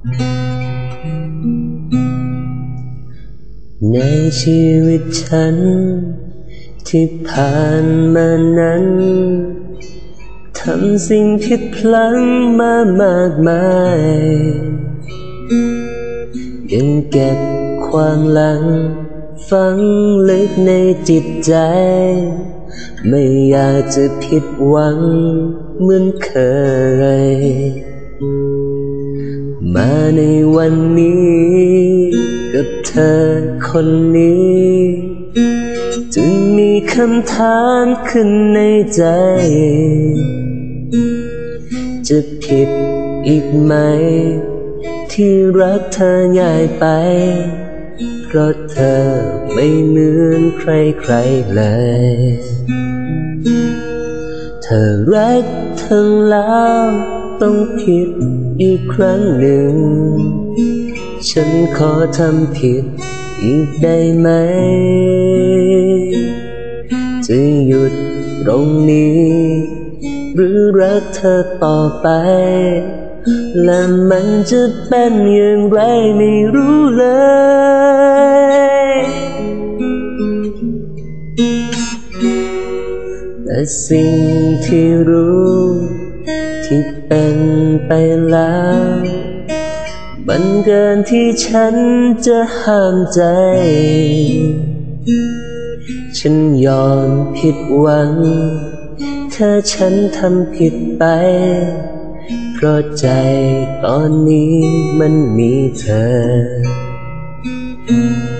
ในชีวิตฉันที่ผ่านมานั้นทำสิ่งผิดพลั้งมามากมายยังเก็บความหลังฝังลึกในจิตใจไม่อยากจะผิดหวังเหมือนเคยมาในวันนี้กับเธอคนนี้จึงมีคำถามขึ้นในใจจะผิดอีกไหมที่รักเธอง่ายไปเพราะเธอไม่เหมือนใครๆเลยเธอรักทั้งแล้วต้องผิดอีกครั้งหนึ่งฉันขอทำผิดอีกได้ไหมจะหยุดตรงนี้หรือรักเธอต่อไปและมันจะเป็นอย่างไรไม่รู้เลยแต่สิ่งที่รู้ที่เป็นไปแล้วมันเกินที่ฉันจะห้ามใจฉันยอมผิดหวังถ้าฉันทำผิดไปเพราะใจตอนนี้มันมีเธอ